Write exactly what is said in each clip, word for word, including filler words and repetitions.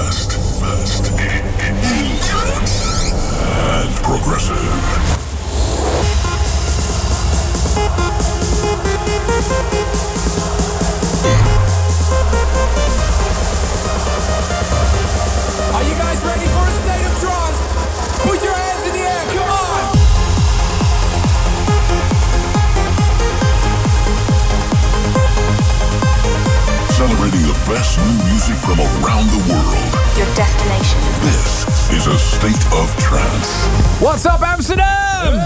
best, best in trance and progressive. Are you guys ready for a state of trance? Put your hands in the air, come on! Celebrating the best new music from around the world. Your destination. This is a state of trance. What's up, Amsterdam?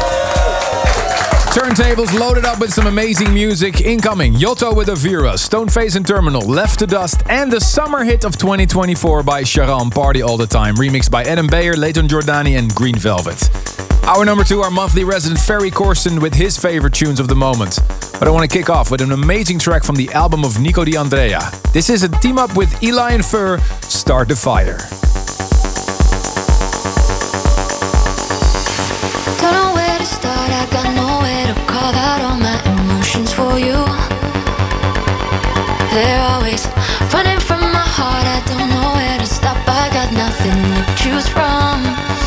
Turntables loaded up with some amazing music. Incoming, Yotto with Avira, Stoneface and Terminal, Left to Dust, and the summer hit of twenty twenty-four by Sharam, Party All the Time, remixed by Adam Beyer, Leighton Jordani and Green Velvet. Hour number two, our monthly resident Ferry Corsten with his favorite tunes of the moment. But I want to kick off with an amazing track from the album of Nico Di Andrea. This is a team up with Eli and Fur, Start the Fire. Don't know where to start, I got nowhere to call out all my emotions for you. They're always running from my heart, I don't know where to stop, I got nothing to choose from.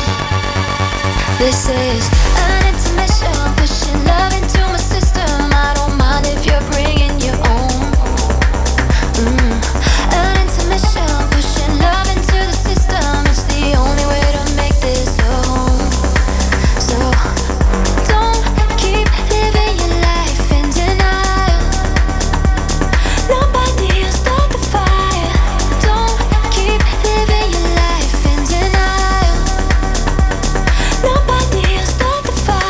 This is an intermission, pushing love into my system. I don't mind if you're bringing your own. Mm. An intermission, pushing love into the system. It's the only way to make this a home. So don't keep living your life in denial. Nobody will start the fire. Don't keep living your life in denial. Nobody will start the fire.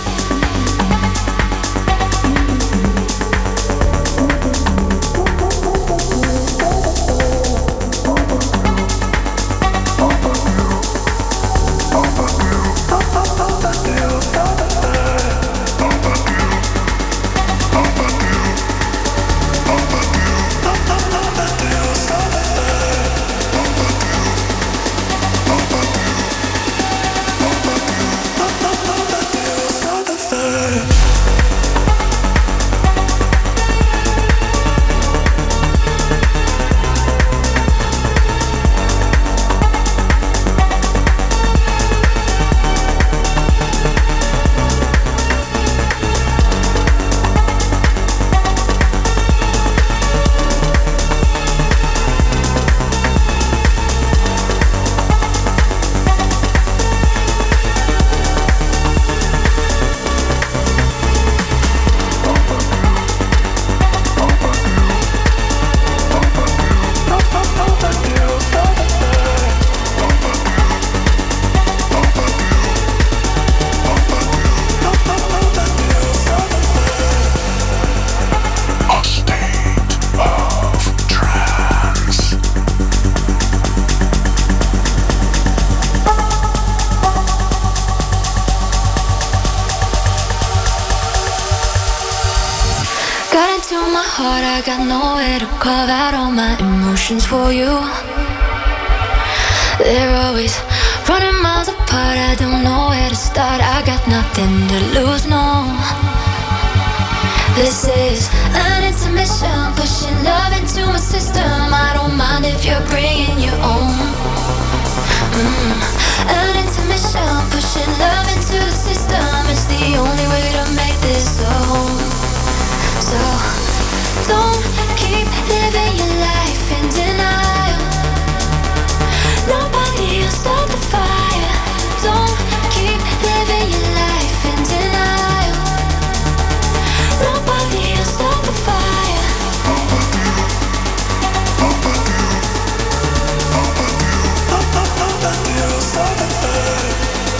I got nowhere to carve out all my emotions for you. They're always running miles apart, I don't know where to start. I got nothing to lose, no. This is an intermission, pushing love into my system. I don't mind if you're bringing your own. Mm. An intermission, pushing love into the system. It's the only way to make this a home. So don't keep living your life in denial. Nobody will start the fire. Don't keep living your life in denial. Nobody will start the fire. Nobody will start the fire.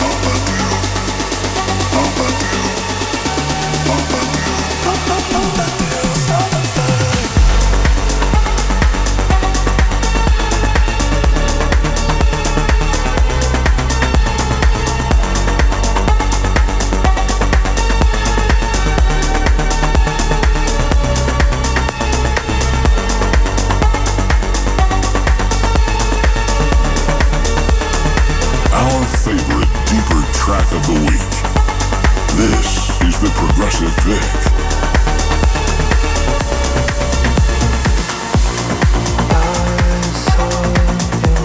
Track of the week. This is the Progressive Pick. I saw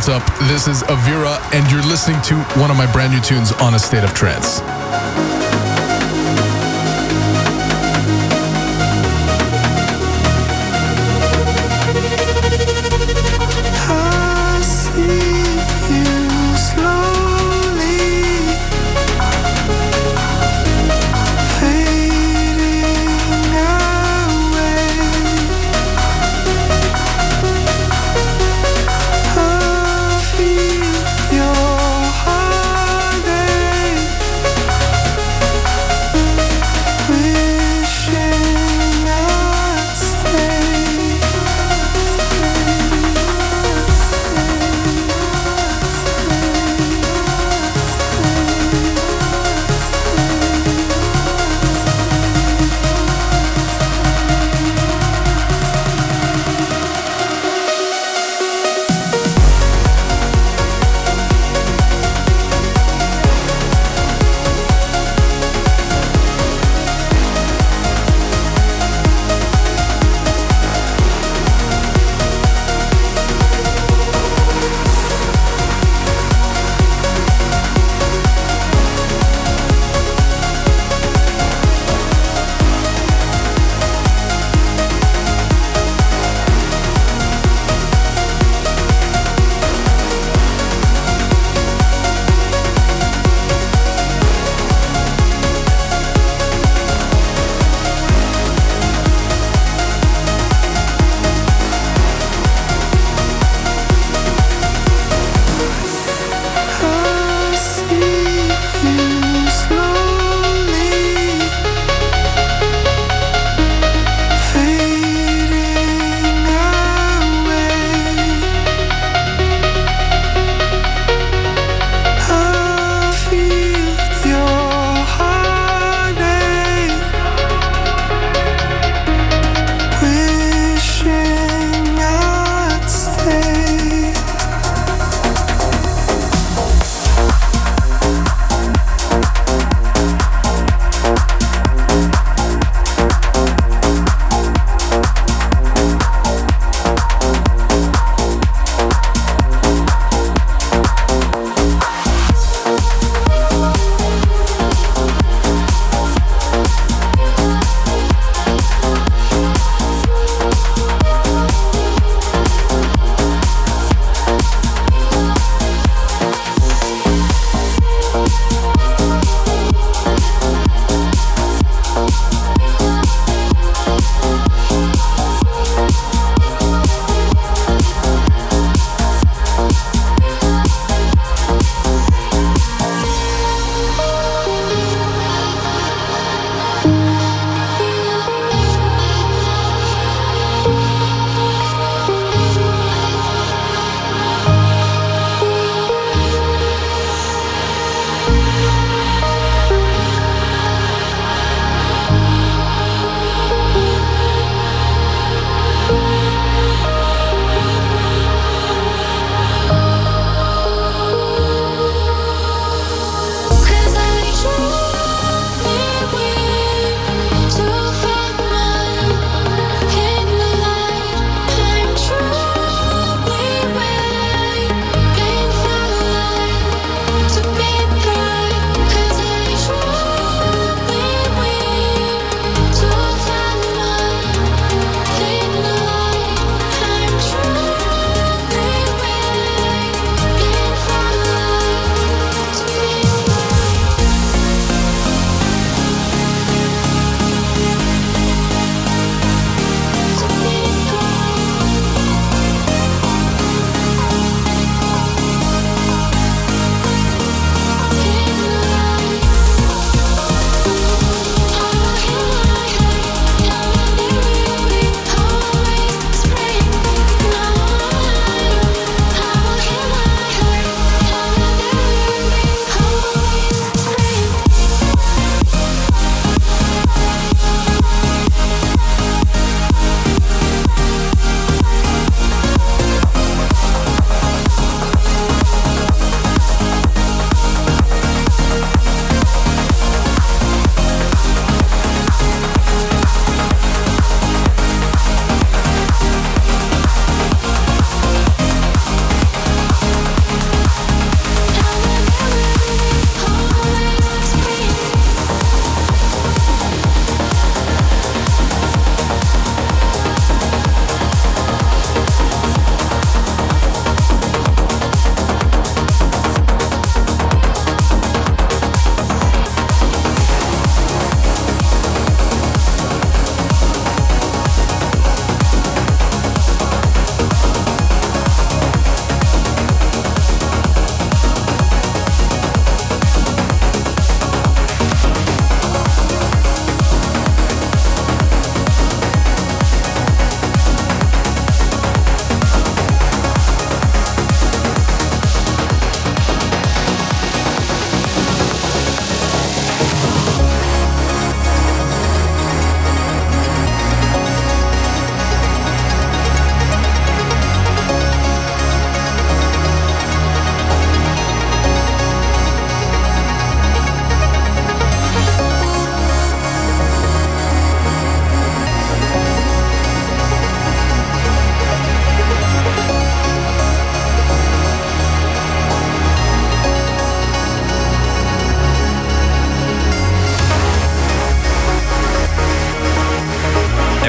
what's up? This is Avira, and you're listening to one of my brand new tunes on A State of Trance. Your heartache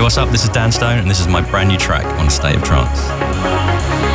what's up? This is Dan Stone, and this is my brand new track on State of Trance.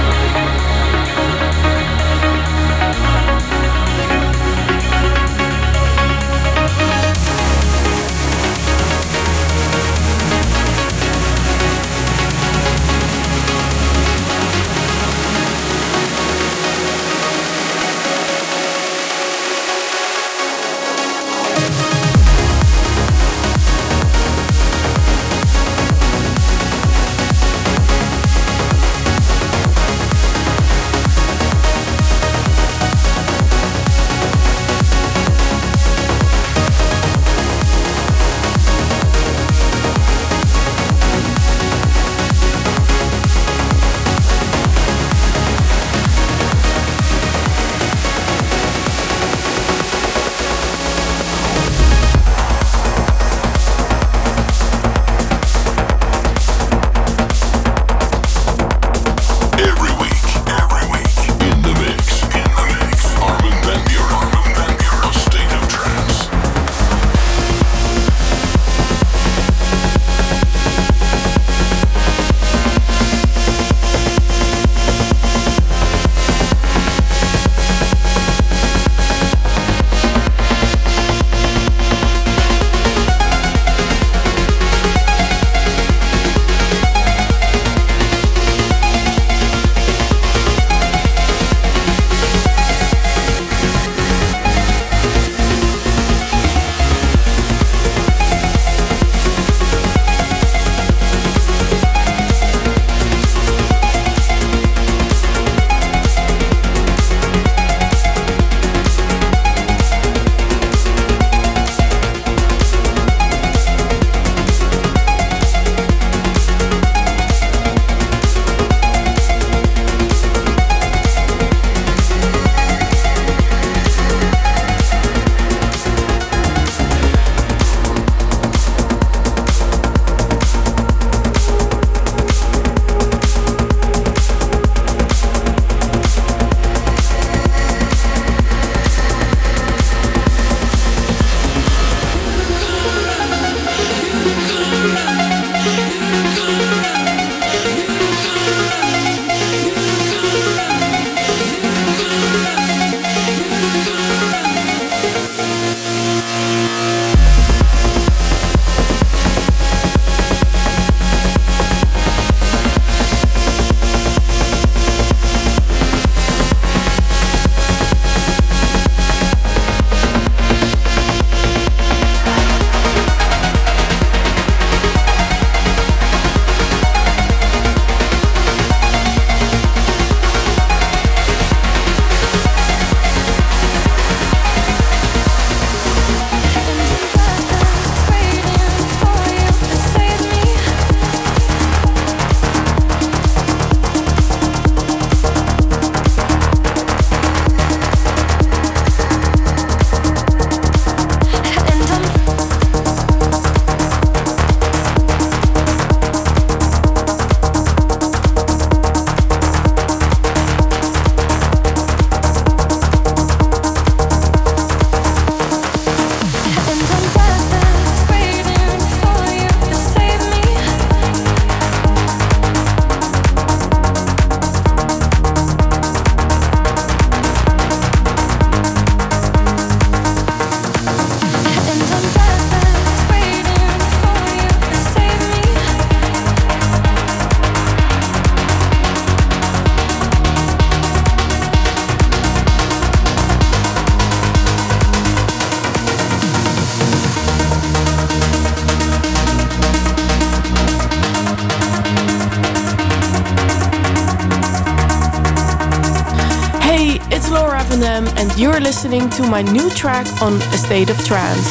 And you're listening to my new track on A State of Trance.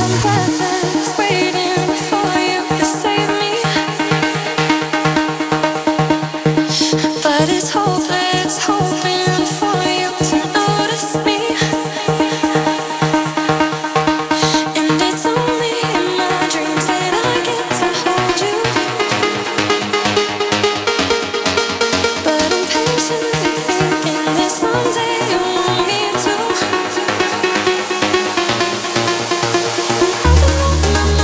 But it's hopeless, hoping for you to notice me. And it's only in my dreams that I get to hold you. But I'm patiently thinking that someday you want me to. I've been looking at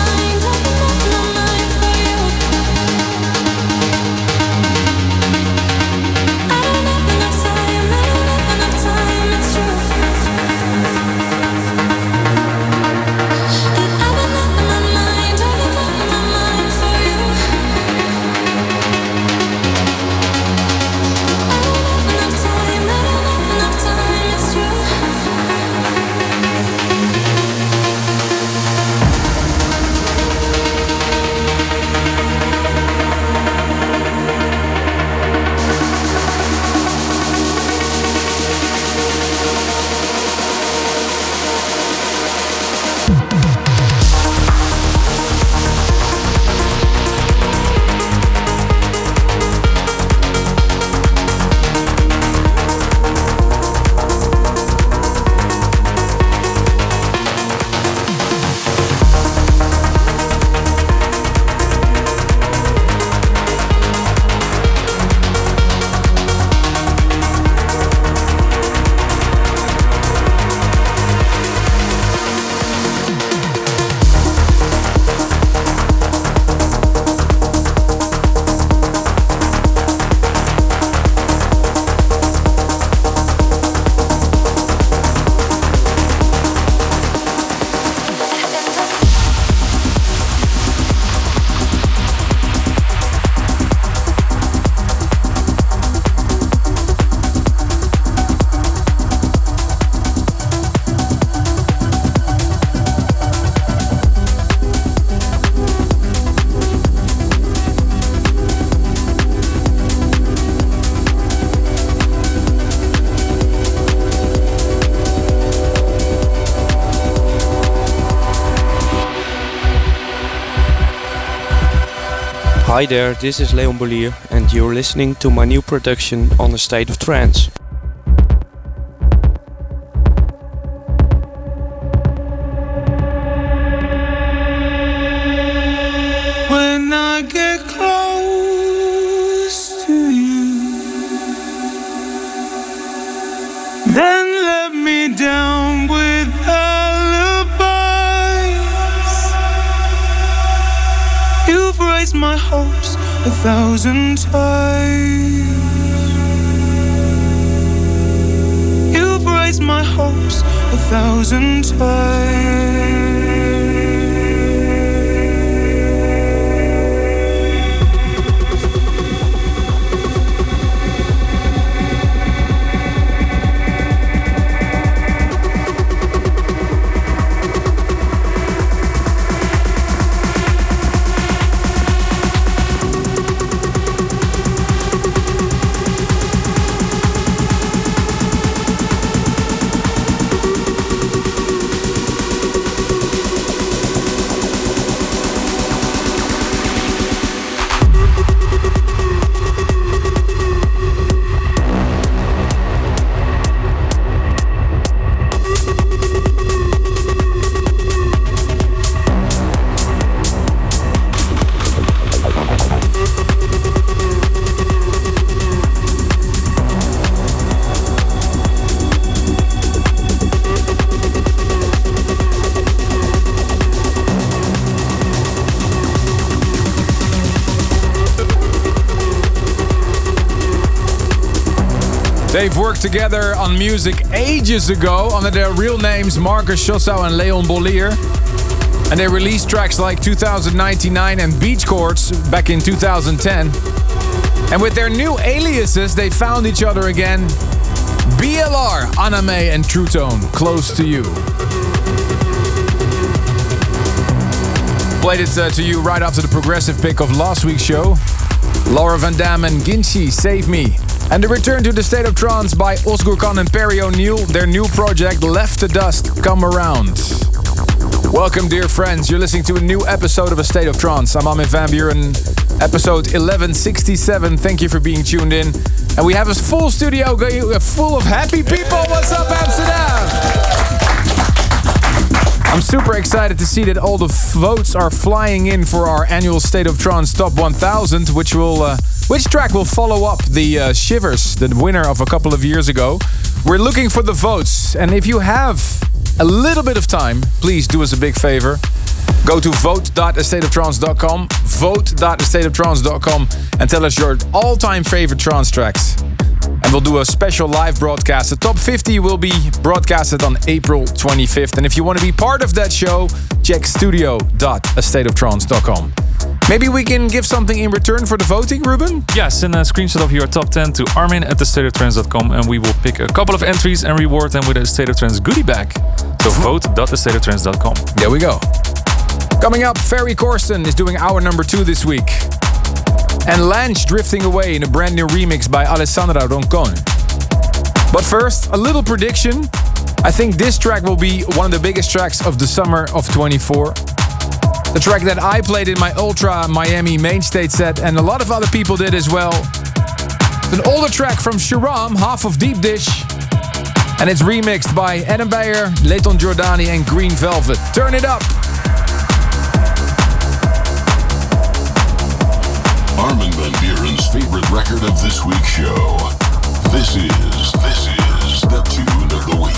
Hi there, this is Leon Bolier and you're listening to my new production on A State of Trance. When I get close to you, then let me down with alibis. You've raised my hopes a thousand times. You've raised my hopes a thousand times. They've worked together on music ages ago under their real names Marcus Schossau and Leon Bolier. And they released tracks like two thousand ninety-nine and Beach Chords back in two thousand ten. And with their new aliases, they found each other again. B L R, Aname and True Tone, Close to You. Played it uh, to you right after the progressive pick of last week's show. Laura Van Dam and Ginshi, Save Me. And the return to the State of Trance by Osgur Khan and Perry O'Neill, their new project Left to Dust, Come Around. Welcome, dear friends. You're listening to a new episode of A State of Trance. I'm Armin van Buuren, episode eleven sixty-seven. Thank you for being tuned in. And we have a full studio full of happy people. What's up, Amsterdam? I'm super excited to see that all the votes are flying in for our annual State of Trance Top one thousand, which will... Uh, Which track will follow up the uh, Shivers, the winner of a couple of years ago? We're looking for the votes. And if you have a little bit of time, please do us a big favor. Go to vote dot a state of trance dot com, vote dot a state of trance dot com, and tell us your all-time favorite trance tracks. And we'll do a special live broadcast. The top fifty will be broadcasted on April twenty-fifth. And if you want to be part of that show, check studio dot a state of trance dot com. Maybe we can give something in return for the voting, Ruben? Yeah, send a screenshot of your top ten to armin at the state of trance dot com and we will pick a couple of entries and reward them with a State of Trance goodie bag. So vote dot a state of trance dot com. There we go. Coming up, Ferry Corsten is doing hour number two this week. And Lange drifting away in a brand new remix by Alessandra Roncone. But first, a little prediction. I think this track will be one of the biggest tracks of the summer of twenty-four. The track that I played in my Ultra Miami main stage set, and a lot of other people did as well. It's an older track from Sharam, half of Deep Dish. And it's remixed by Adam Beyer, Leighton Giordani and Green Velvet. Turn it up! Armin van Buuren's favorite record of this week's show. This is, this is the tune of the week.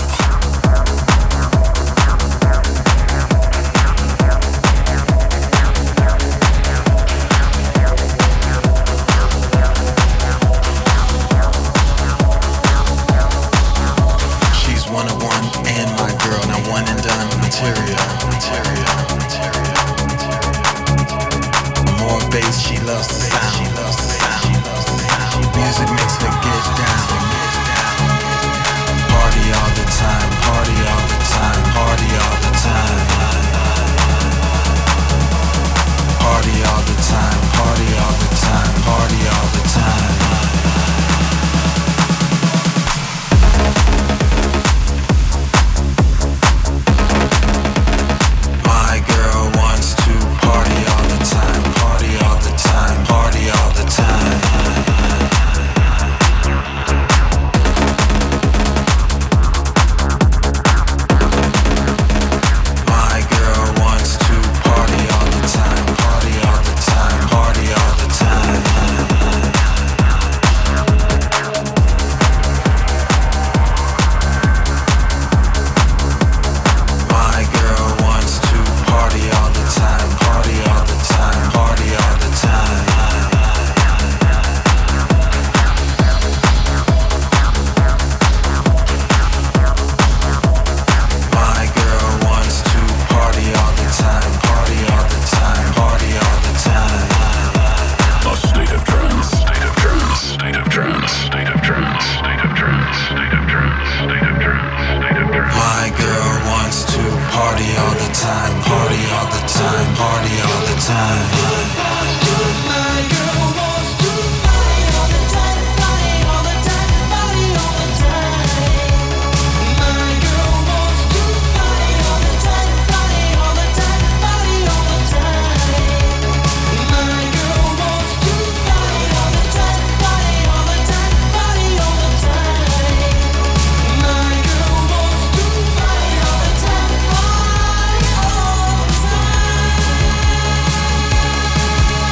She loves the sound. Music makes her get down. Party all the time, party all all the time, party all the time. My girl wants to party all the time, party all the time, party all the time. My girl wants to party all the time, party all the time, party all the time. My girl wants to party all the time, party all the time, party all the time. My girl wants to party all the time, party all the time.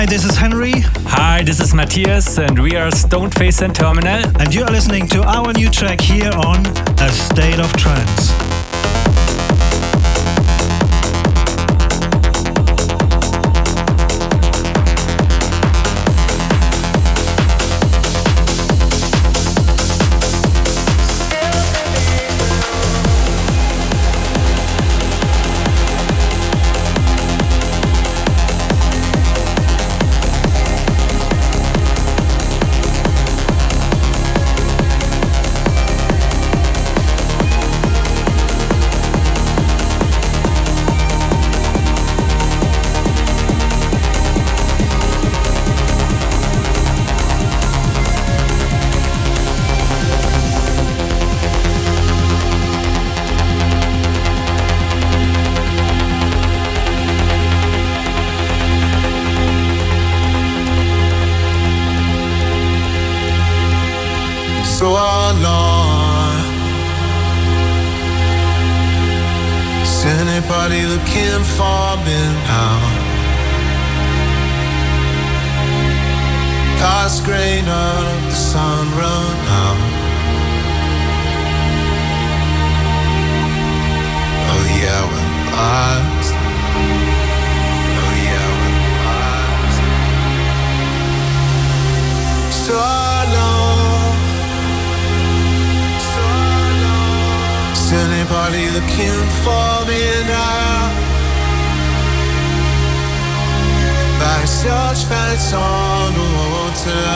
Hi, this is Henry. Hi, this is Matthias, and we are Stoneface and Terminal. And you are listening to our new track here on A State of Trance. So long. Is anybody looking for me now? Past grain of the sun run out. Oh yeah, we're lost. Oh yeah, we're lost. So long. Is anybody looking for me now? Like such fans on the water.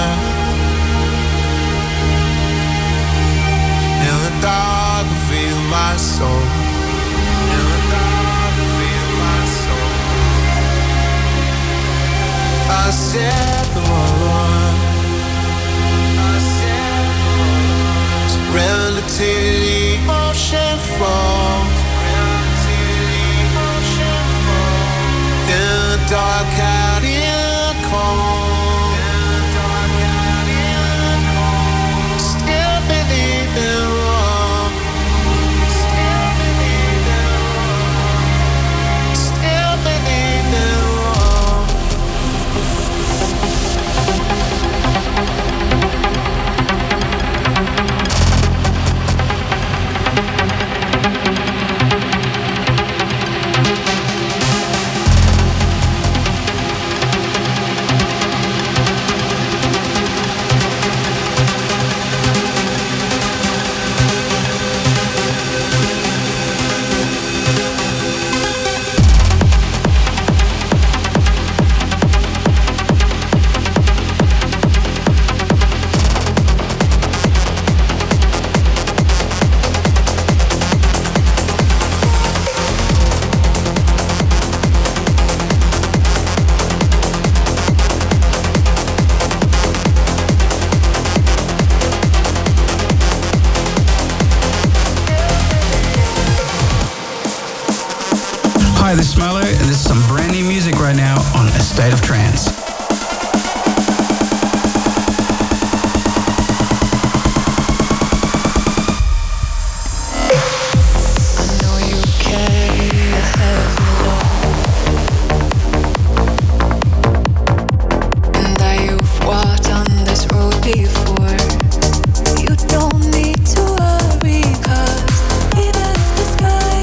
In the dark, I feel my soul. In the dark, I feel my soul. I said the Lord. I said the Lord. Surrender to the ocean flow. In the dark, out in the cold. Still believe in wrong. Still believe in wrong. Still believe in wrong. Hi, this is Smello, and this is some brand new music right now on A State of Trance.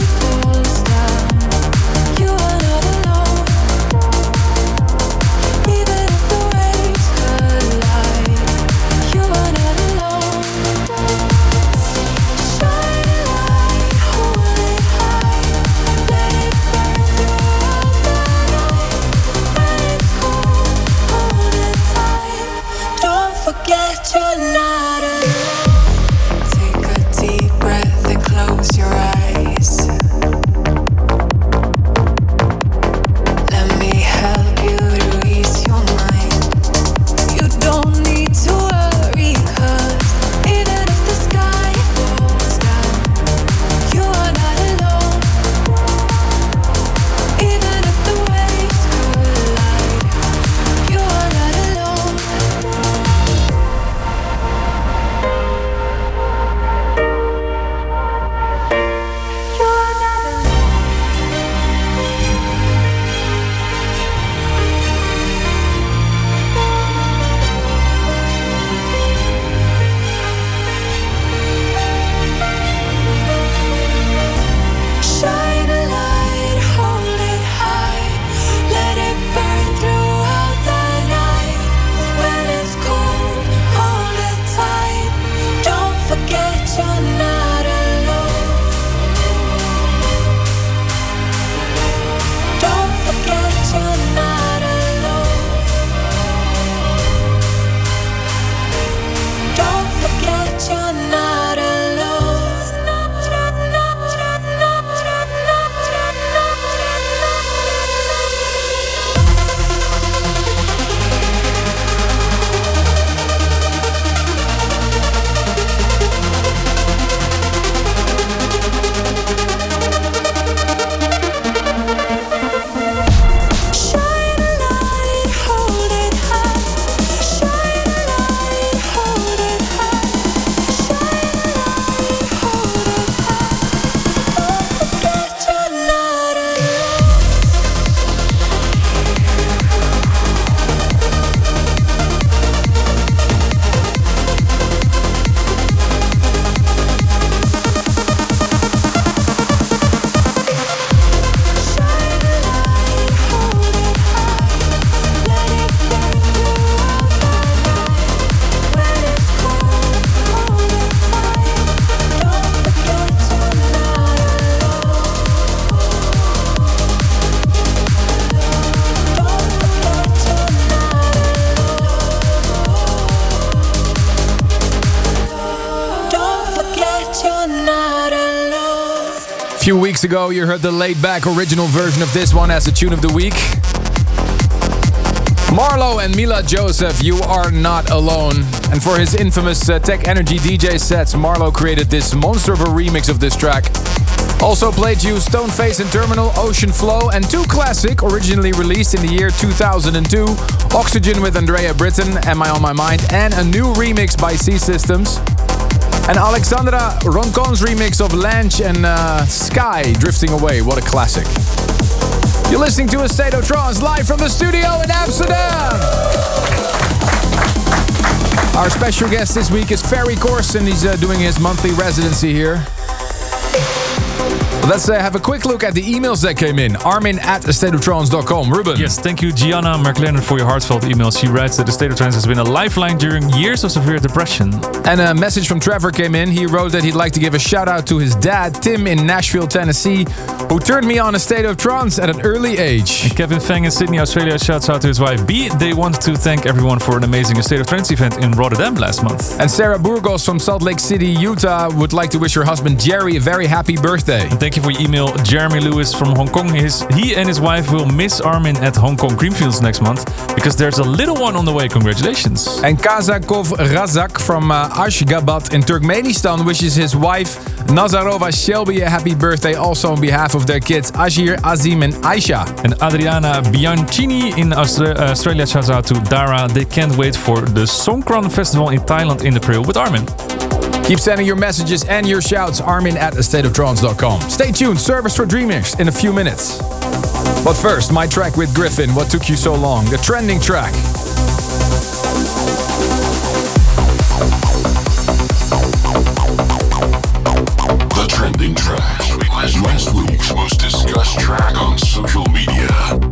You are not alone. few weeks ago, you heard the laid-back original version of this one as the tune of the week. Marlo and Mila Joseph, You Are Not Alone. And for his infamous uh, Tech Energy D J sets, Marlo created this monster of a remix of this track. Also played you Stoneface and Terminal, Ocean Flow, and two classic, originally released in the year two thousand two, Oxygen with Andrea Britton, Am I On My Mind, and a new remix by C Systems. And Alexandra Roncon's remix of Lange and uh, Sky, Drifting Away. What a classic. You're listening to A State of Trance live from the studio in Amsterdam. Our special guest this week is Ferry Corsten. He's uh, doing his monthly residency here. Let's uh, have a quick look at the emails that came in. Armin at a state of trance dot com. Ruben. Yes, thank you, Gianna McLennan, for your heartfelt email. She writes that the State of Trance has been a lifeline during years of severe depression. And a message from Trevor came in. He wrote that he'd like to give a shout out to his dad, Tim, in Nashville, Tennessee, who turned me on A State of Trance at an early age. And Kevin Feng in Sydney, Australia, shouts out to his wife B. They wanted to thank everyone for an amazing A State of Trance event in Rotterdam last month. And Sarah Burgos from Salt Lake City, Utah, would like to wish her husband Jerry a very happy birthday. And thank you for your email. Jeremy Lewis from Hong Kong. His, he and his wife will miss Armin at Hong Kong Creamfields next month because there's a little one on the way. Congratulations. And Kazakov Razak from uh, Ashgabat in Turkmenistan wishes his wife Nazarova Shelby a happy birthday, also on behalf of their kids Ashir, Azim and Aisha. And Adriana Bianchini in Austra- uh, Australia shouts out to Dara. They can't wait for the Songkran Festival in Thailand in April with Armin. Keep sending your messages and your shouts. Armin at a state of trance dot com. Stay tuned. Service for Dreamers in a few minutes. But first, my track with Griffin. What took you so long? The trending track. The trending track. Last week's most discussed track on social media.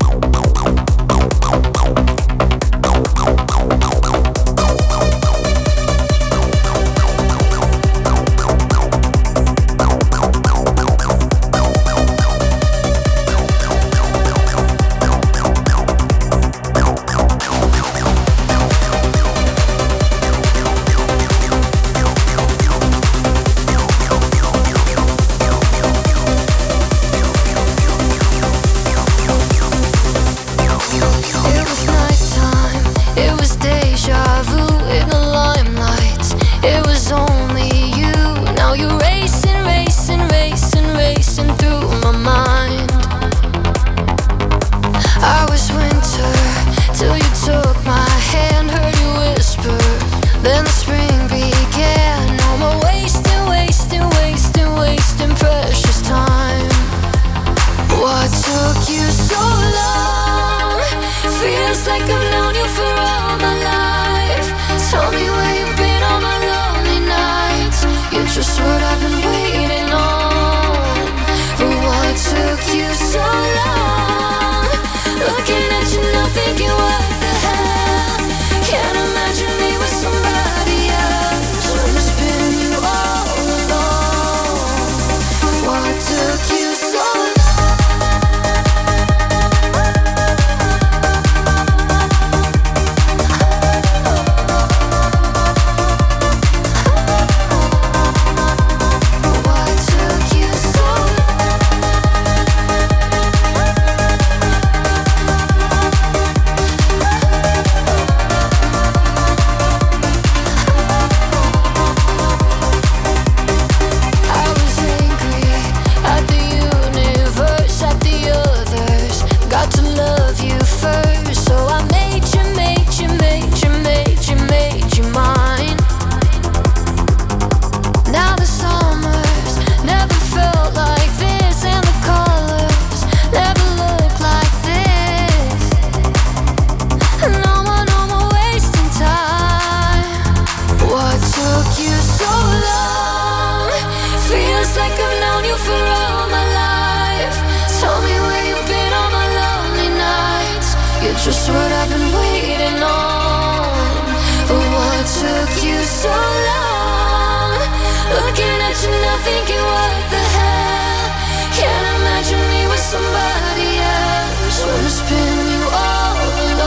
Just what I've been waiting on. But what took you so long? Looking at you now thinking what the hell. Can't imagine me with somebody else. Wanna spin you all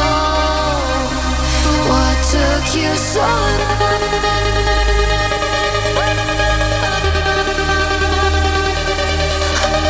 alone. What took you so long?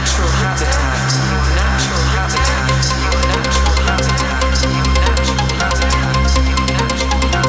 natural habitat, your natural habitat, your natural habitat, your natural habitat, your natural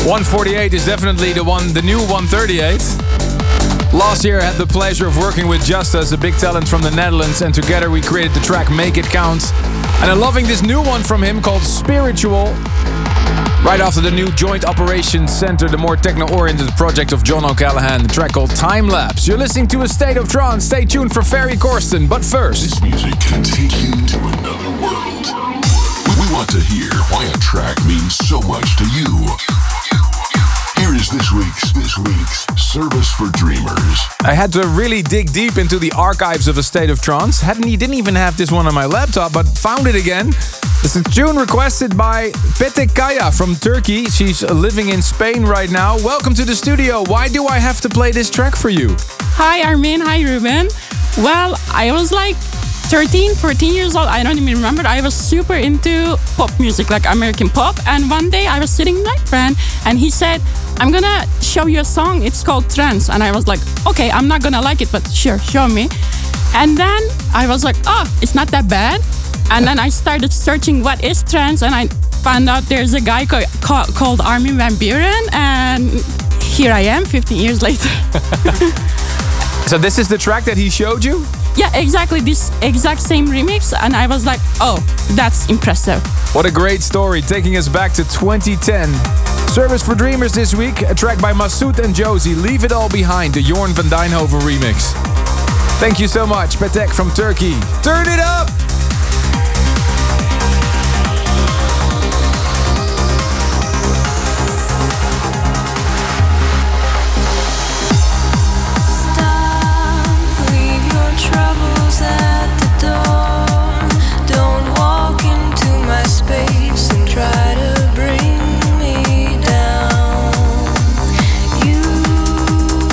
one forty-eight is definitely the one, the new one thirty-eight. Last year I had the pleasure of working with Justus, a big talent from the Netherlands, and together we created the track Make It Count. And I'm loving this new one from him called Spiritual. Right after the new Joint Operations Center, the more techno-oriented project of John O'Callaghan, the track called Time Lapse. You're listening to A State of Trance. Stay tuned for Ferry Corsten, but first... This music can take you to another world. We want to hear why a track means so much to you. Here is this week's, this week's Service for Dreamers. I had to really dig deep into the archives of A State of Trance. Hadn't, didn't even have this one on my laptop, but found it again. It's a tune requested by Petek Kaya from Turkey. She's living in Spain right now. Welcome to the studio. Why do I have to play this track for you? Hi Armin, hi Ruben. Well, I was like thirteen, fourteen years old. I don't even remember. I was super into pop music, like American pop. And one day I was sitting with my friend and he said, I'm gonna show you a song. It's called Trance. And I was like, okay, I'm not gonna like it, but sure, show me. And then I was like, oh, it's not that bad. And then I started searching what is trance, and I found out there's a guy co- co- called Armin van Buuren, and here I am fifteen years later. So this is the track that he showed you? Yeah, exactly, this exact same remix, and I was like, oh, that's impressive. What a great story, taking us back to twenty ten. Service for Dreamers this week, a track by Masoud and Josie, Leave It All Behind, the Jorn van Dijnhoven remix. Thank you so much, Petek from Turkey. Turn it up!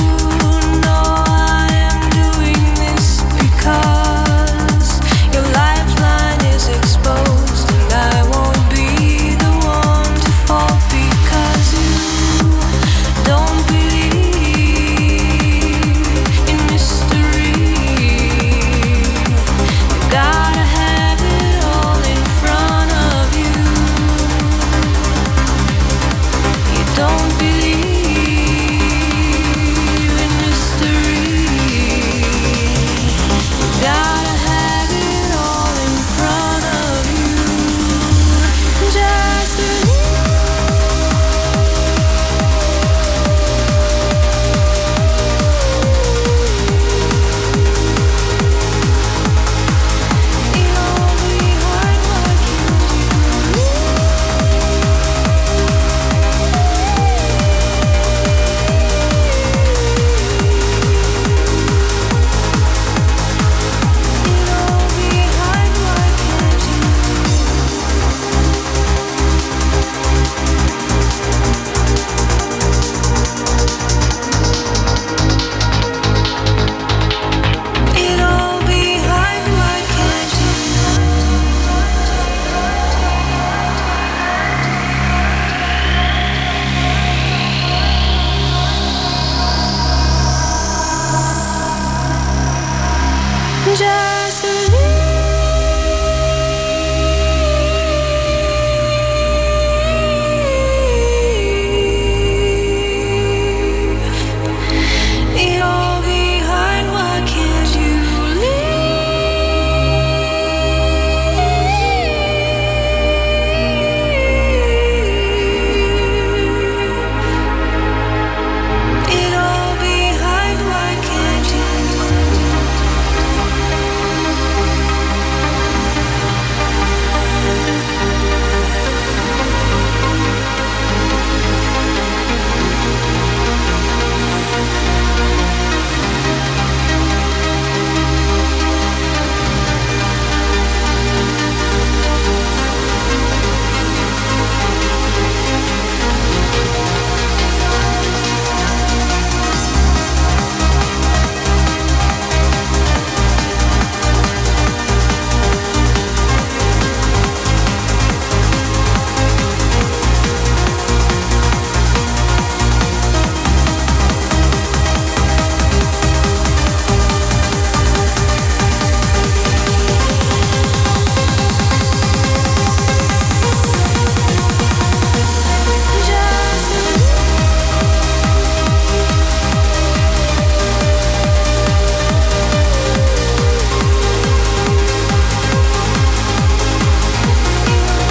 Your life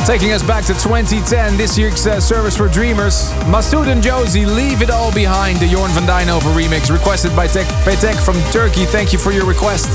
Taking us back to twenty ten, this year's uh, Service for Dreamers. Masood and Josie, Leave It All Behind, the Jorn van Dijnhoven remix, requested by Tek Petek from Turkey. Thank you for your request.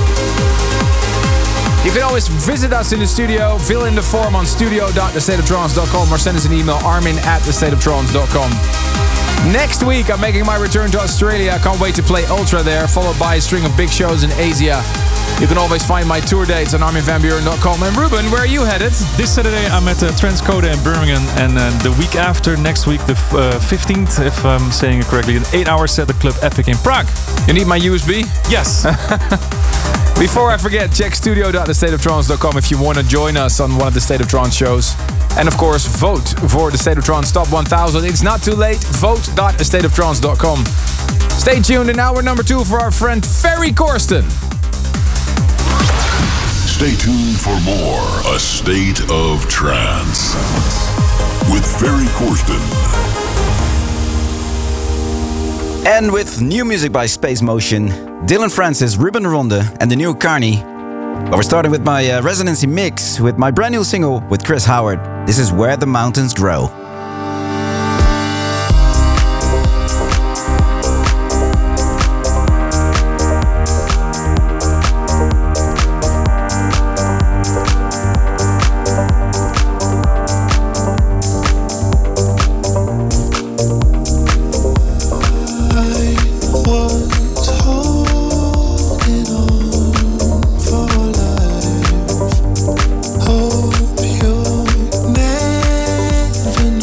You can always visit us in the studio, fill in the form on studio dot the state of trance dot com or send us an email, armin at the state of trance dot com. Next week, I'm making my return to Australia. I can't wait to play Ultra there, followed by a string of big shows in Asia. You can always find my tour dates on armin van buuren dot com. And Ruben, where are you headed? This Saturday I'm at uh, Transcoda in Birmingham, and uh, the week after, next week, the uh, fifteenth, if I'm saying it correctly, an eight hour set at Club Epic in Prague. You need my U S B? Yes. Before I forget, check studio dot the state of trance dot com if you want to join us on one of the State of Trance shows. And of course, vote for the State of Trance Top one thousand. It's not too late. vote dot the state of trance dot com. Stay tuned in hour number two for our friend Ferry Corsten. Stay tuned for more A State of Trance with Ferry Corsten. And with new music by Space Motion, Dylan Francis, Ruben Ronde, and the new Carney. Well, we're starting with my uh, residency mix with my brand new single with Chris Howard. This is Where the Mountains Grow. Hope you'll never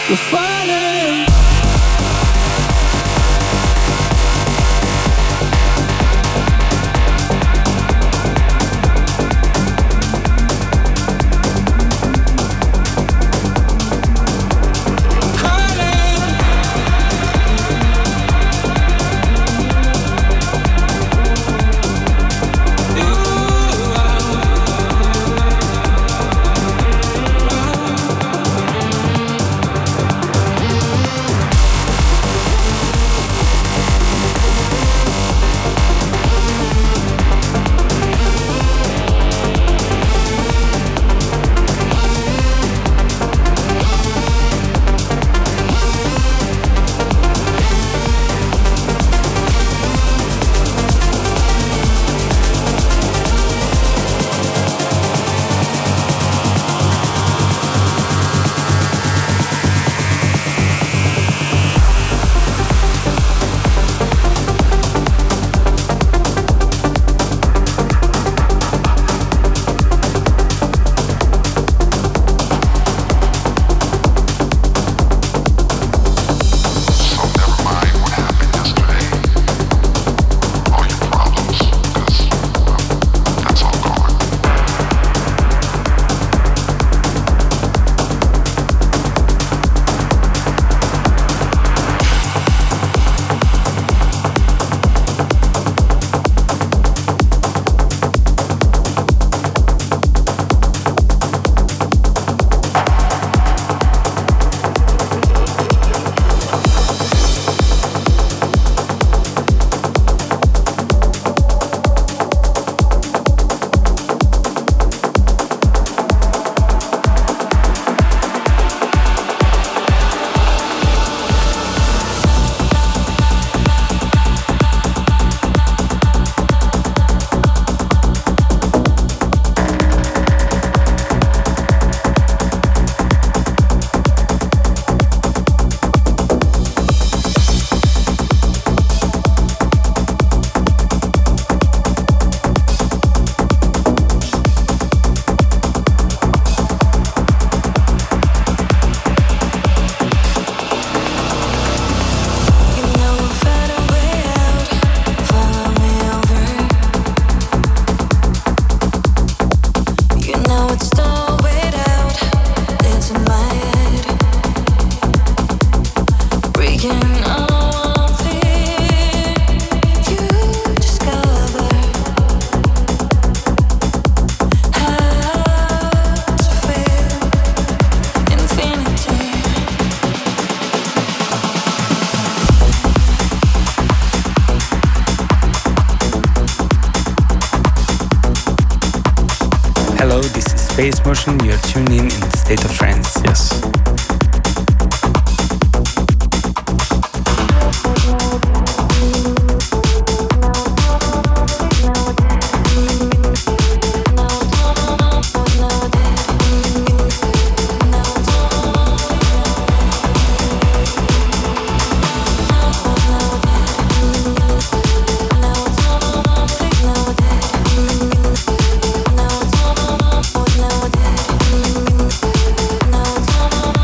We're falling. Hello, this is Space Motion. You're tuned in in the State of Trance. Yes. Now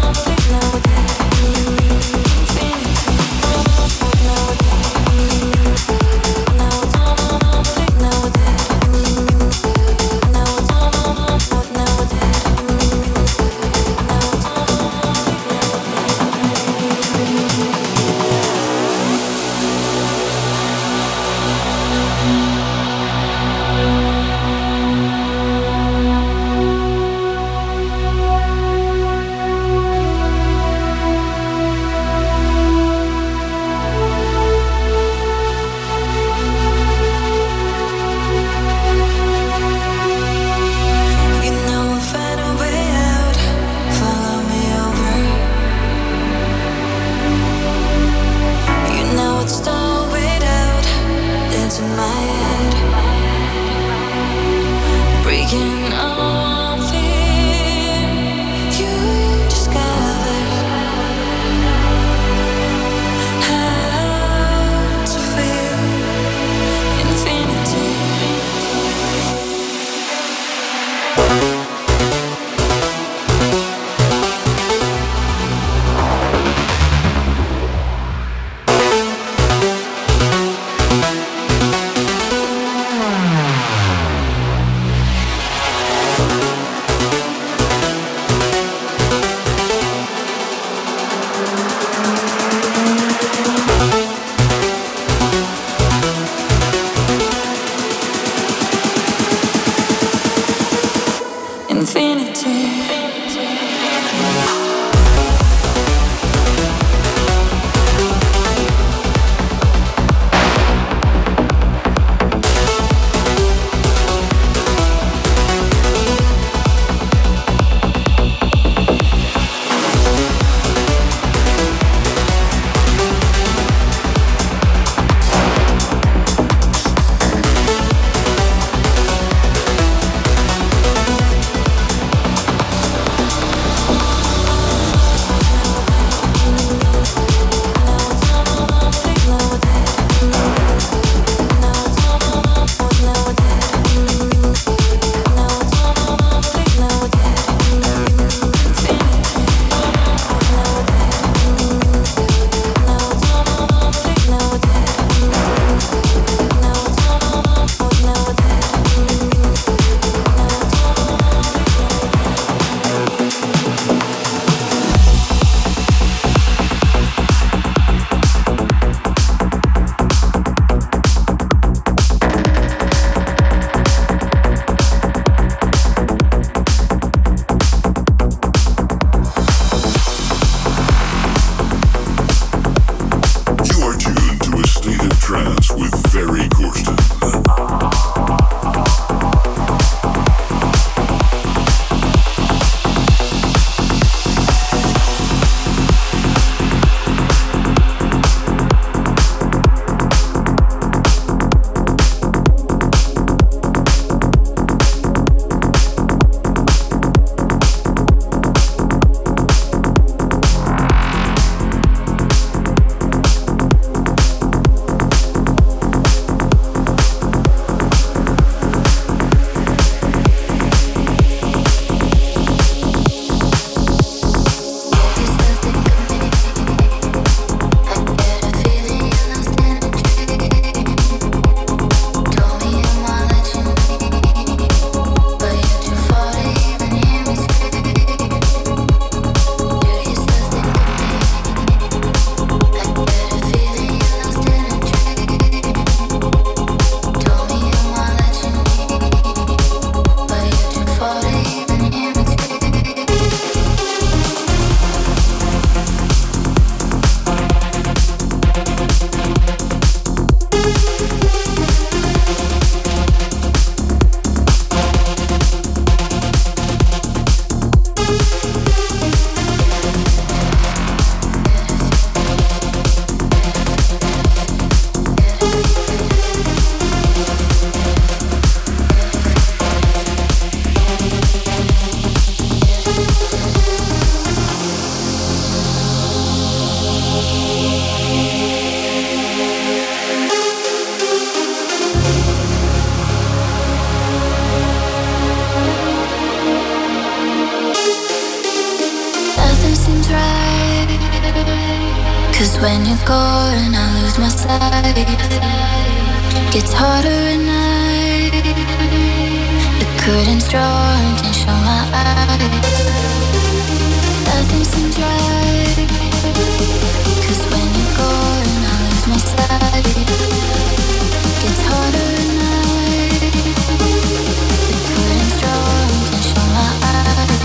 Cause when you're gone, I lose my sight. Gets harder at night. The curtain's drawn, can't show my eyes. Nothing seems right. Cause when you're gone, I lose my sight. Gets harder at night. The curtain's drawn, can't show my eyes.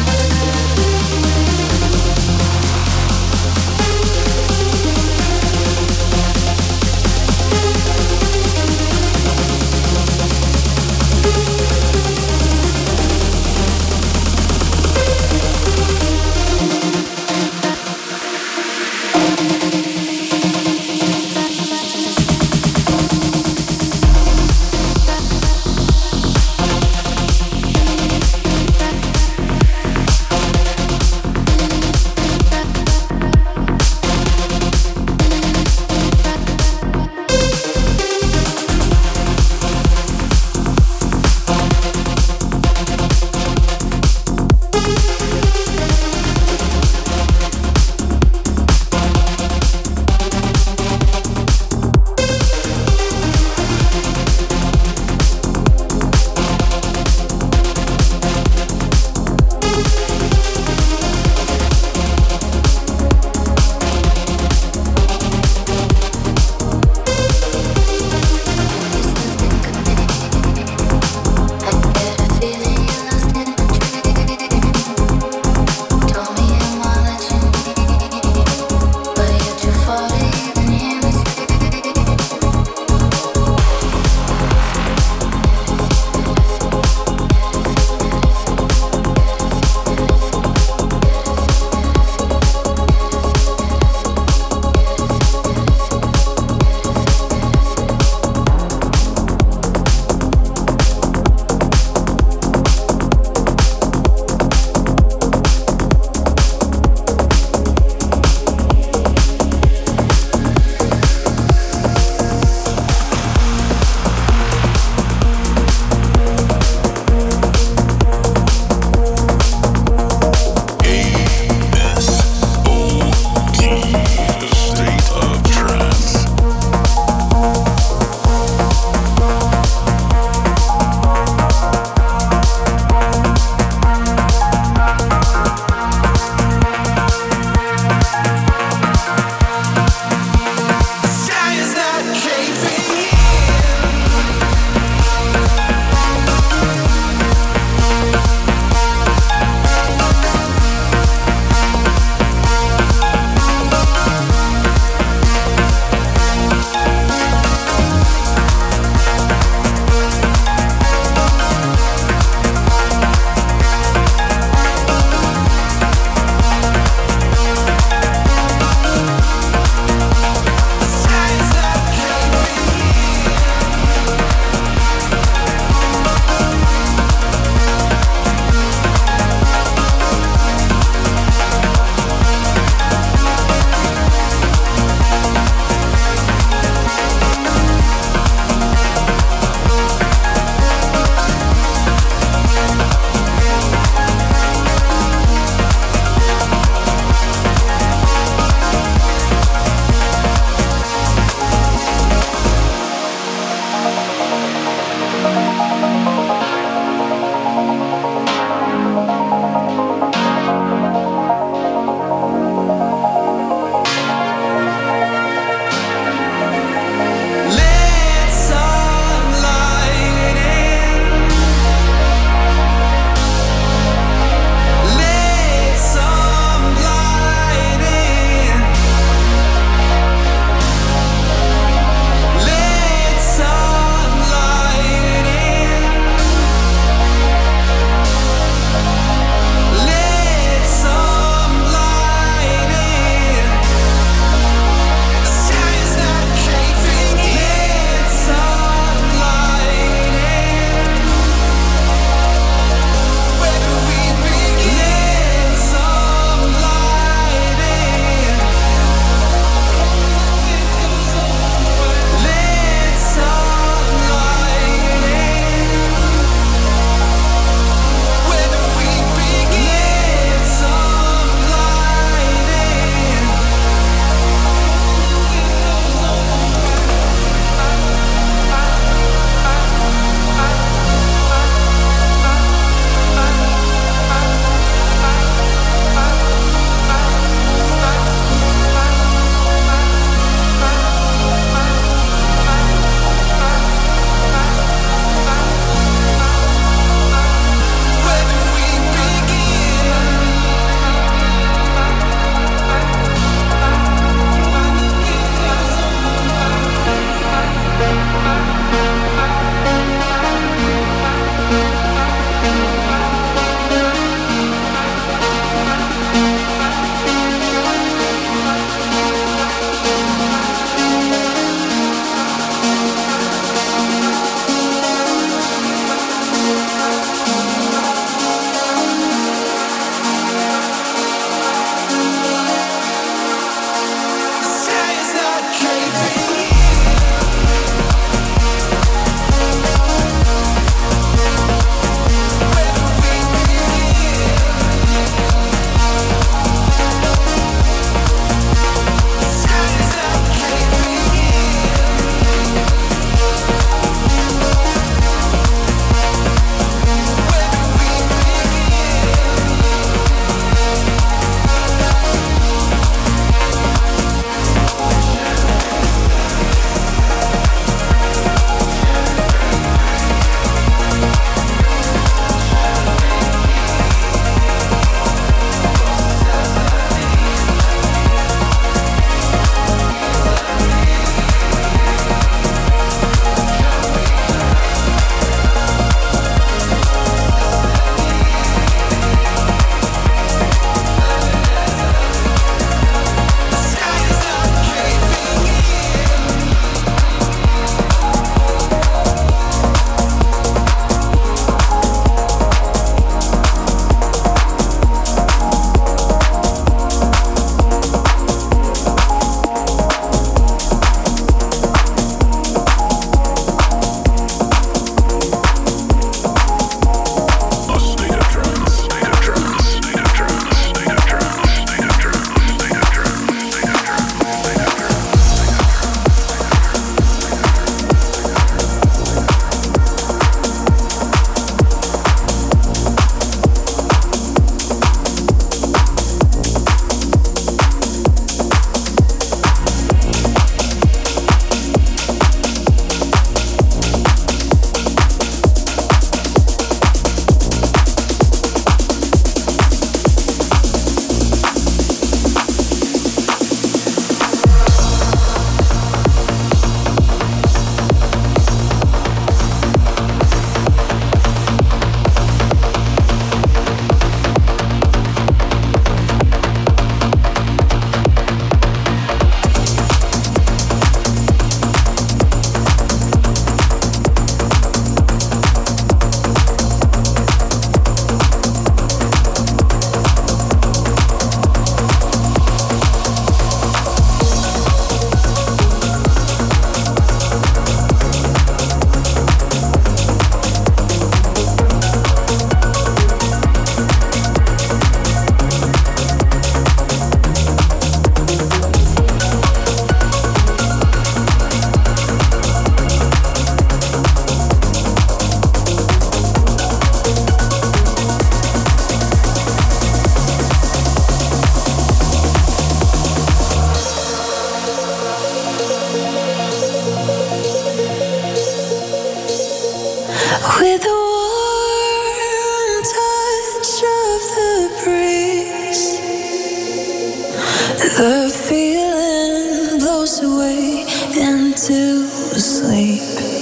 the feeling blows away into sleep.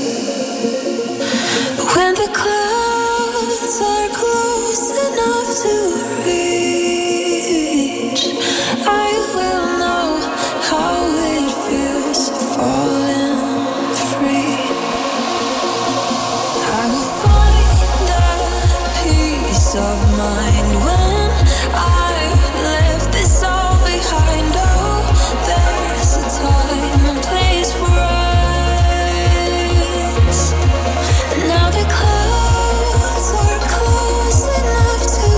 When the clouds are close enough to reach, I will know how it feels falling free. I will find that peace of mind when I left this all behind. Oh, there's a time and place for us. Now the clouds are close enough to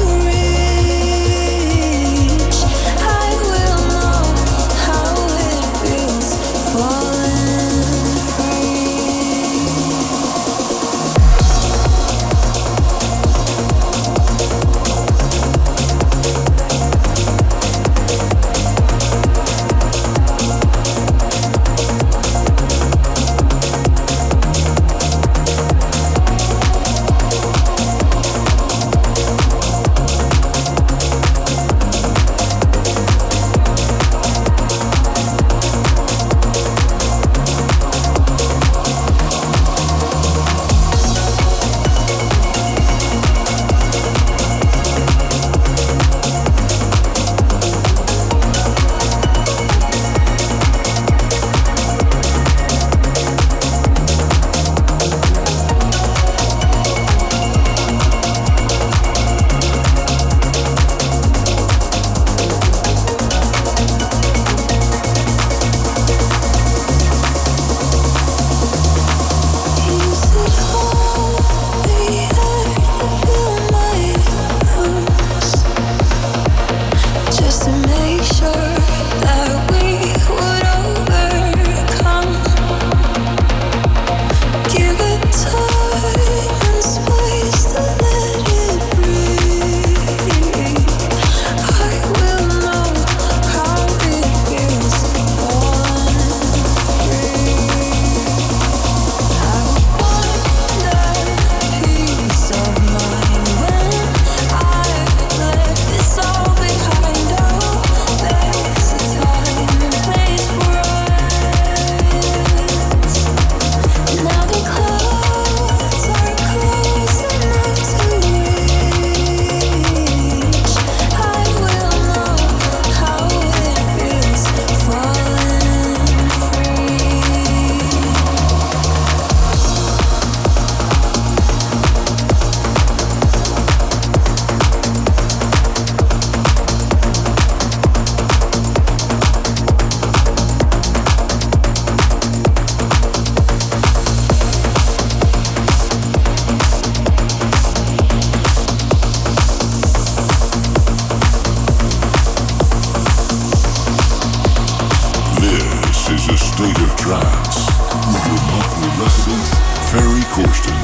reach. I will know how it feels falling free. Just to make sure that we would overcome. Give it time and space to let it breathe. I will know how it feels falling free. I will find that peace of mind when I left this all behind. Oh, there's a time and place for us. Now the clouds are close enough to reach. I will know how it feels falling free. This is a state of trance with your monthly resident, Ferry Corsten.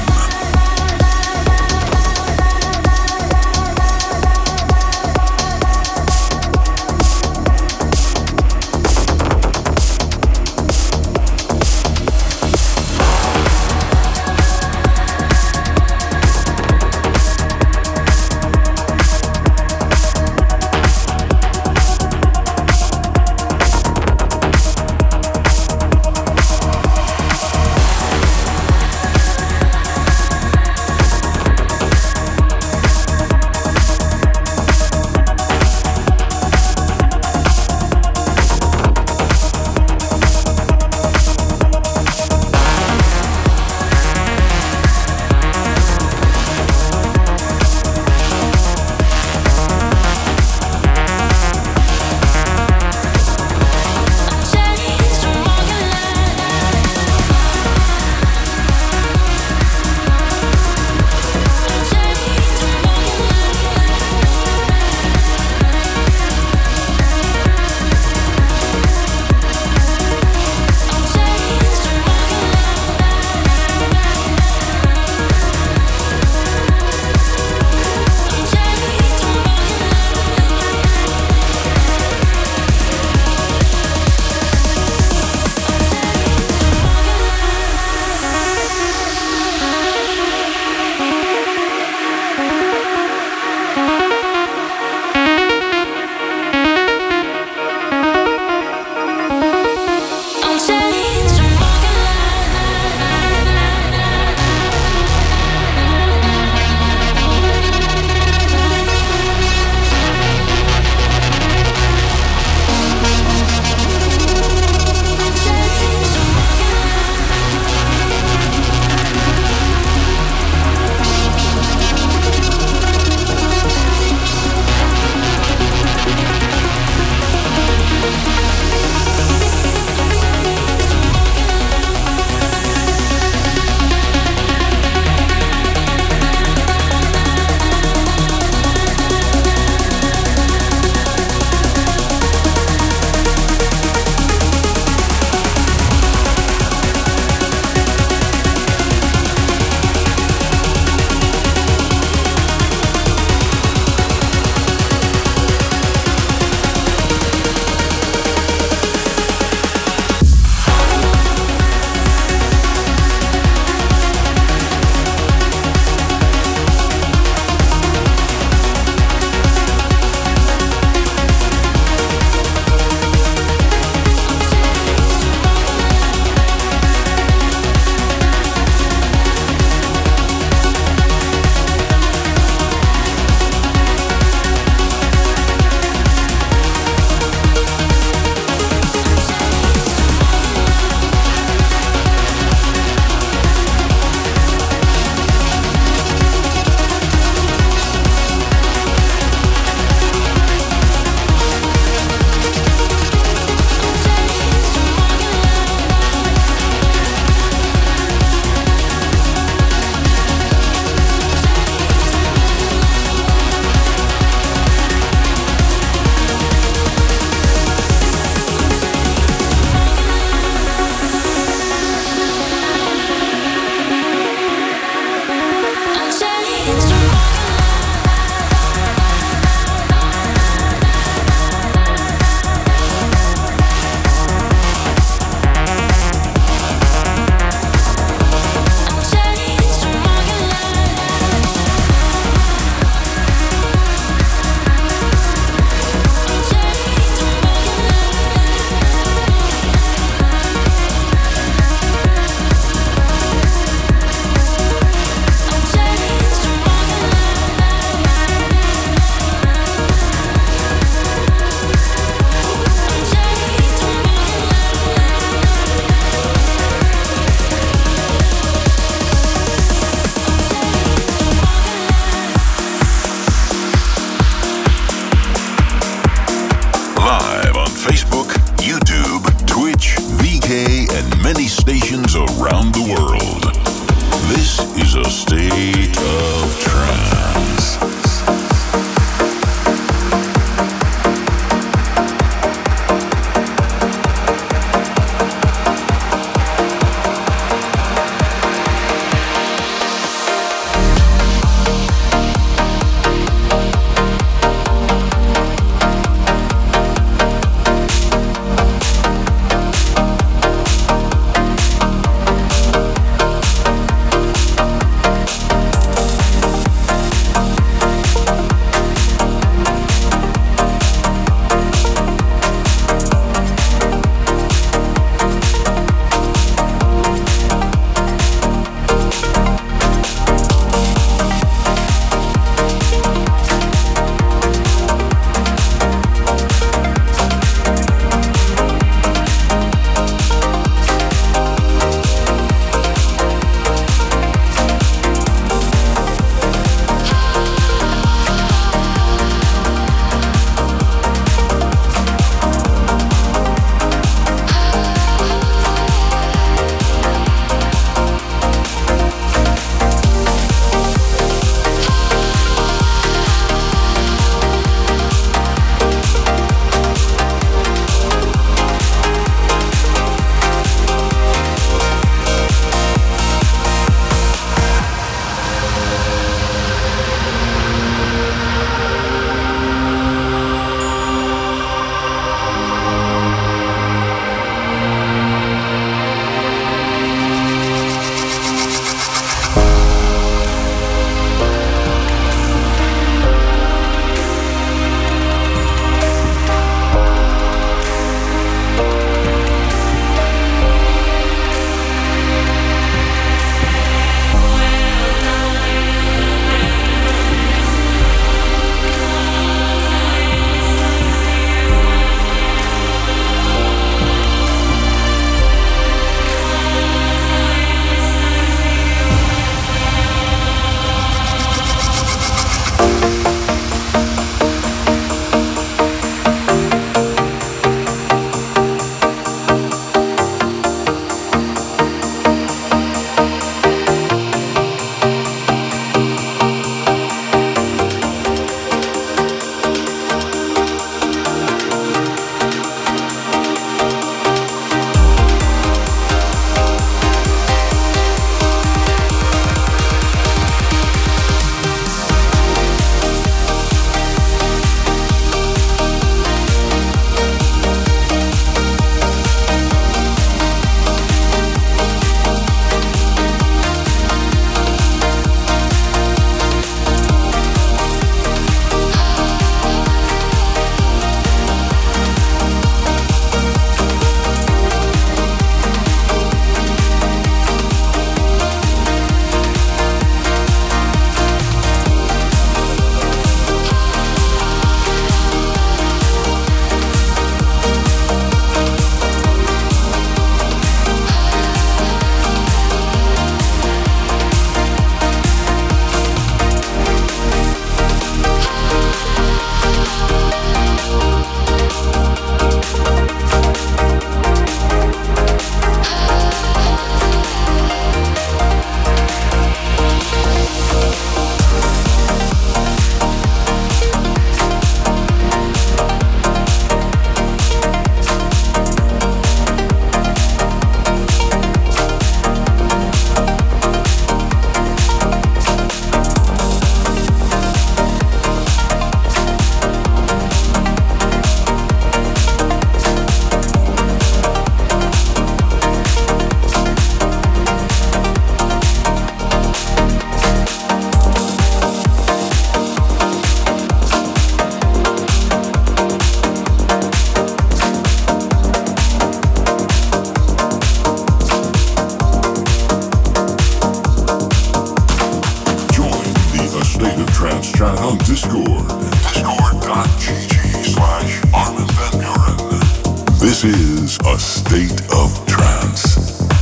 This is A State of Trance.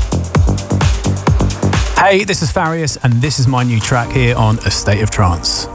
Hey, this is Farius, and this is my new track here on A State of Trance.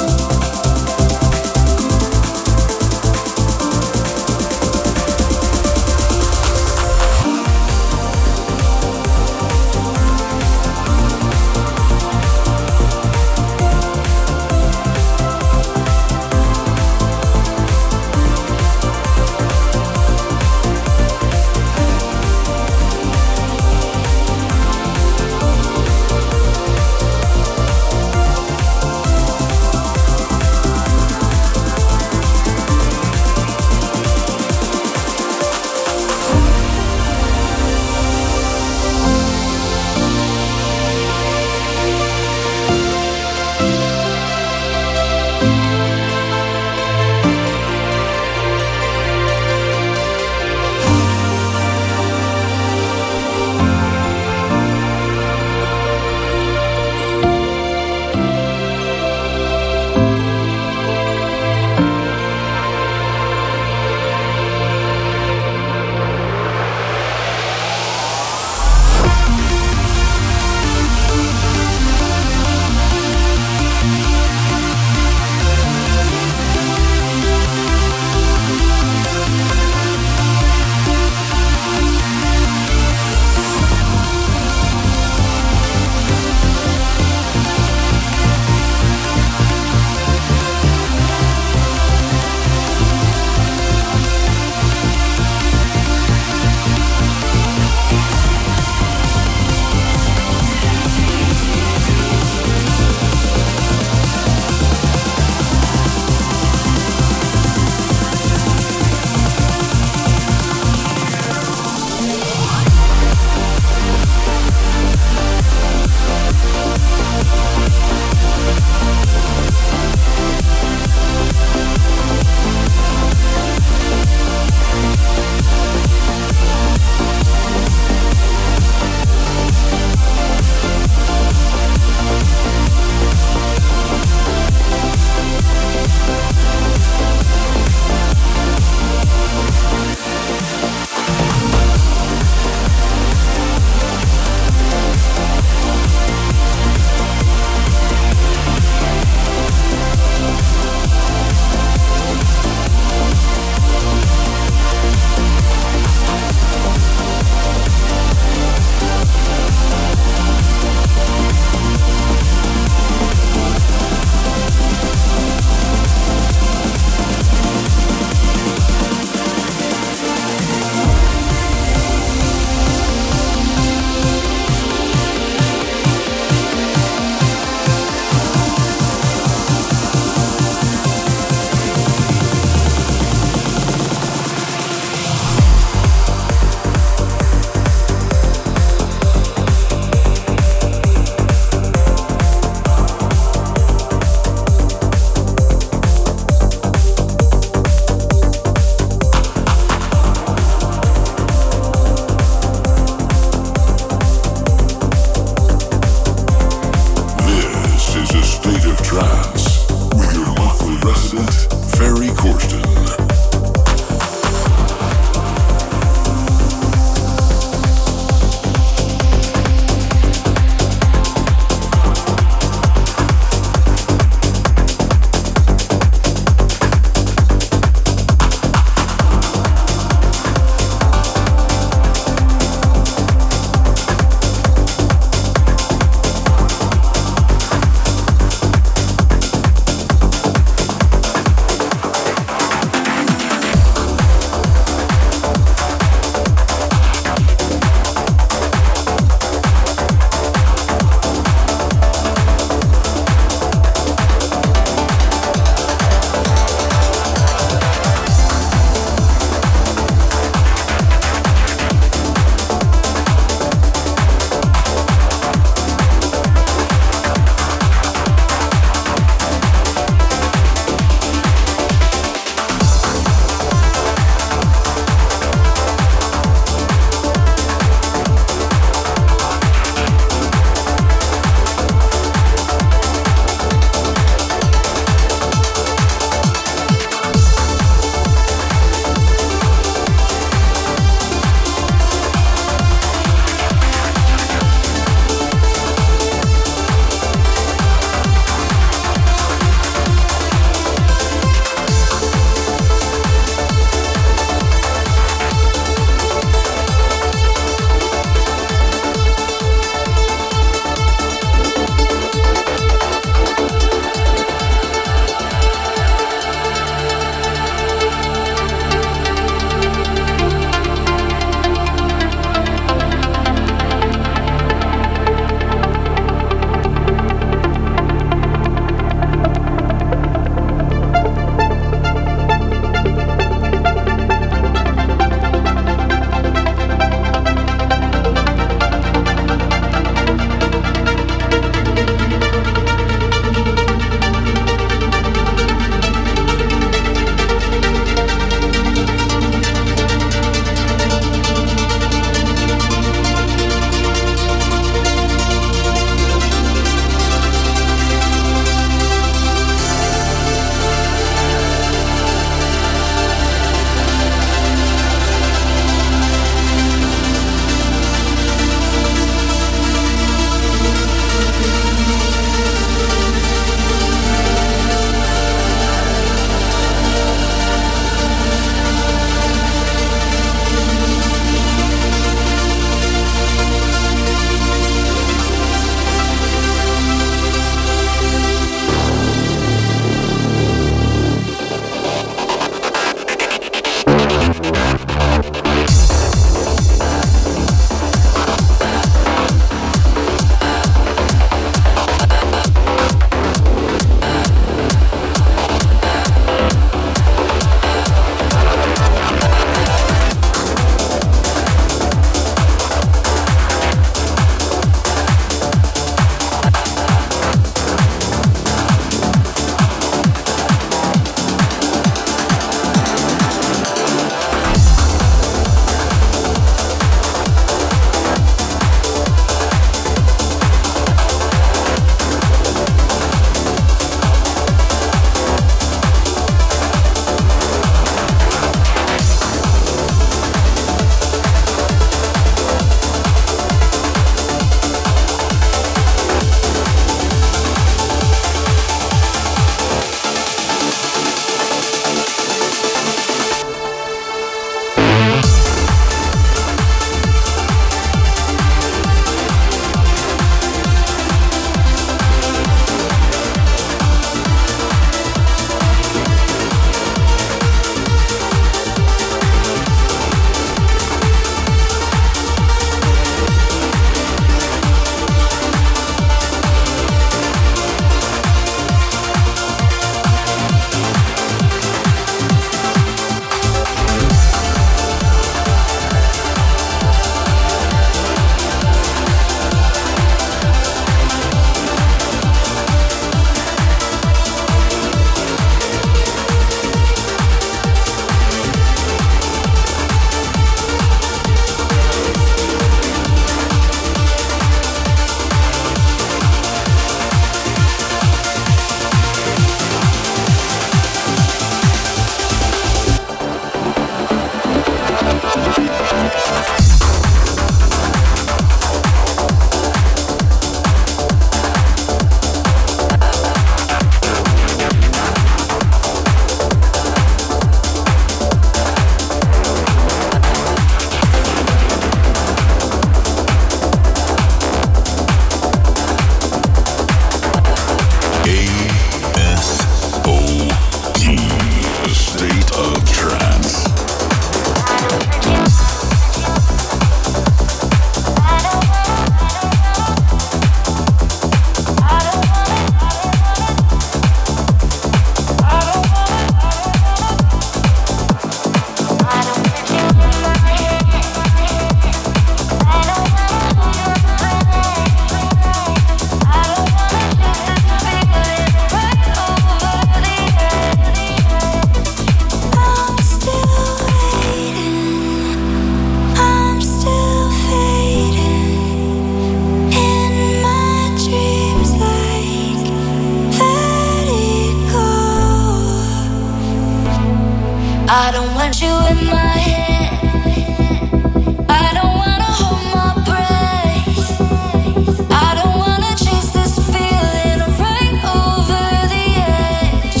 in my head. I don't wanna hold my breath. I don't wanna chase this feeling right over the edge.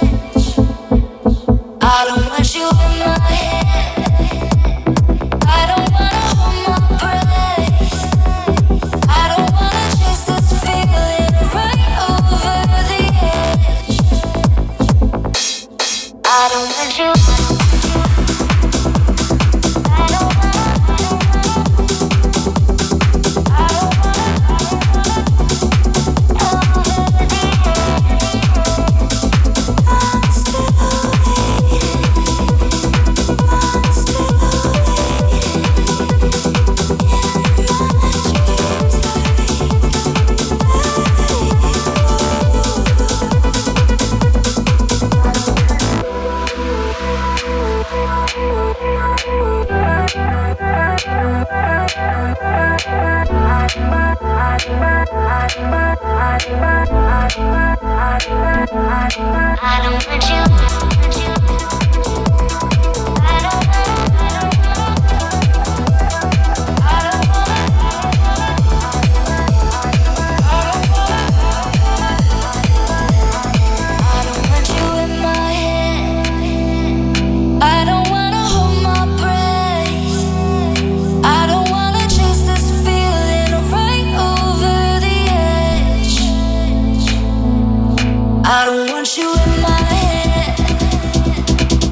I don't want you in my head. I don't wanna hold my breath. I don't wanna chase this feeling right over the edge. I don't want you. I don't want you. I don't want you in my head.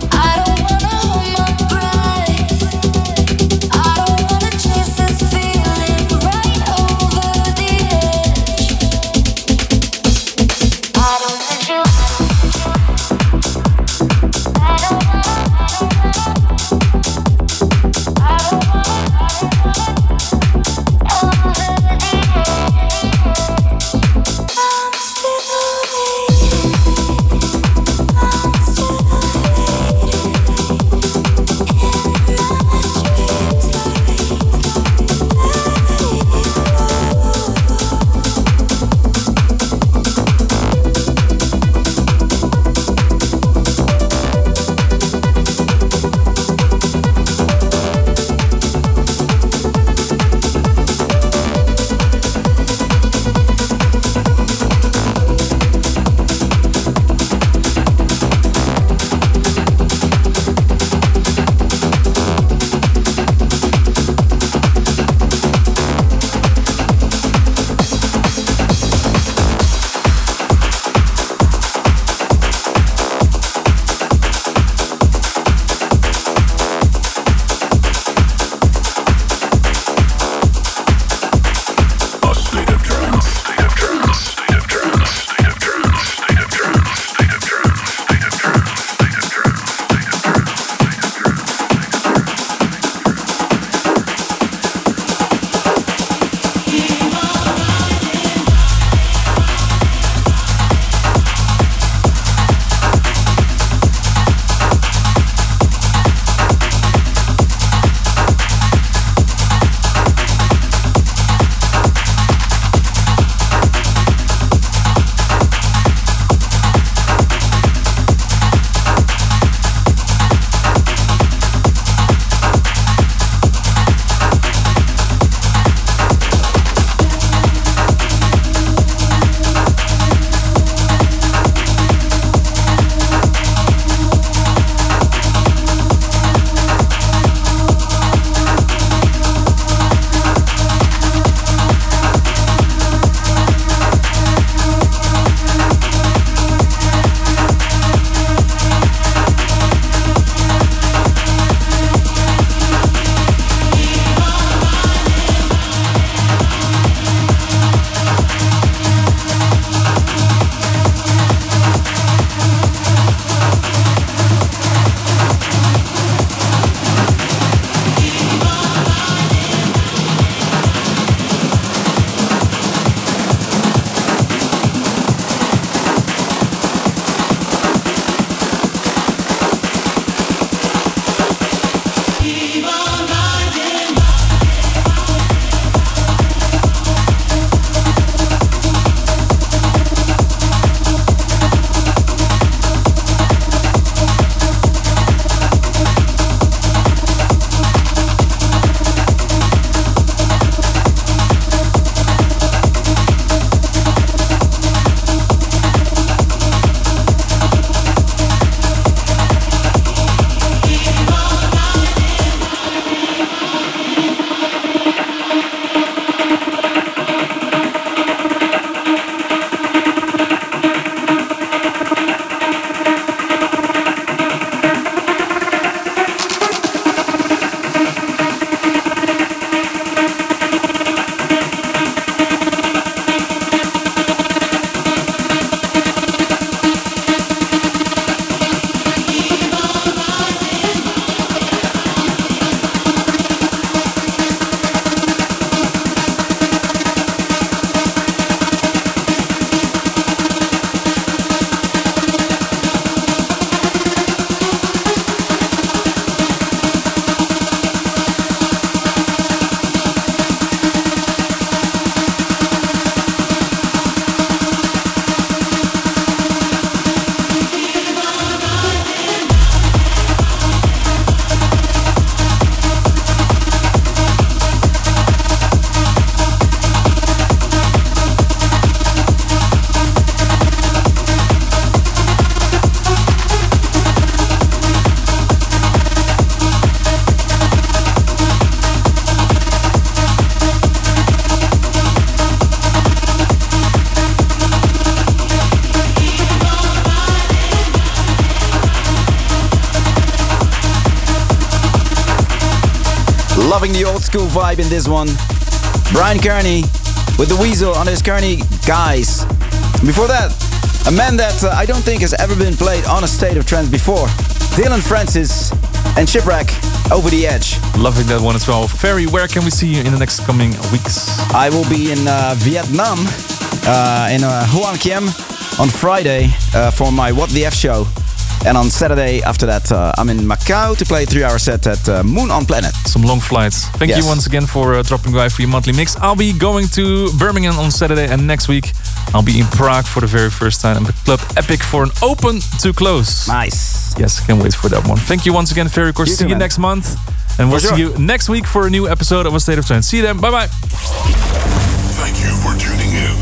Loving the old school vibe in this one. Brian Kearney with the Weasel on his Kearney Guys. Before that, a man that uh, I don't think has ever been played on A State of Trance before. Dylan Francis and Shipwreck, Over the Edge. Loving that one as well. Ferry, where can we see you in the next coming weeks? I will be in uh, Vietnam, uh, in uh, Hoan Kiem on Friday uh, for my What the F show. And on Saturday after that, uh, I'm in Macau to play a three-hour set at uh, Moon on Planet. Some long flights. Thank Yes. you once again for uh, dropping by for your monthly mix. I'll be going to Birmingham on Saturday, and next week I'll be in Prague for the very first time at Club Epic for an open to close. Nice. Yes, can't wait for that one. Thank you once again, Ferry. Of course, You see too, you man. next month. And we'll For see sure. you next week for a new episode of A State of Trance. See you then. Bye-bye. Thank you for tuning in.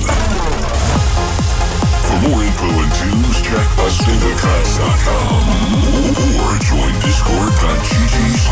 For more info and tunes, check a state of trance dot com or join discord dot g g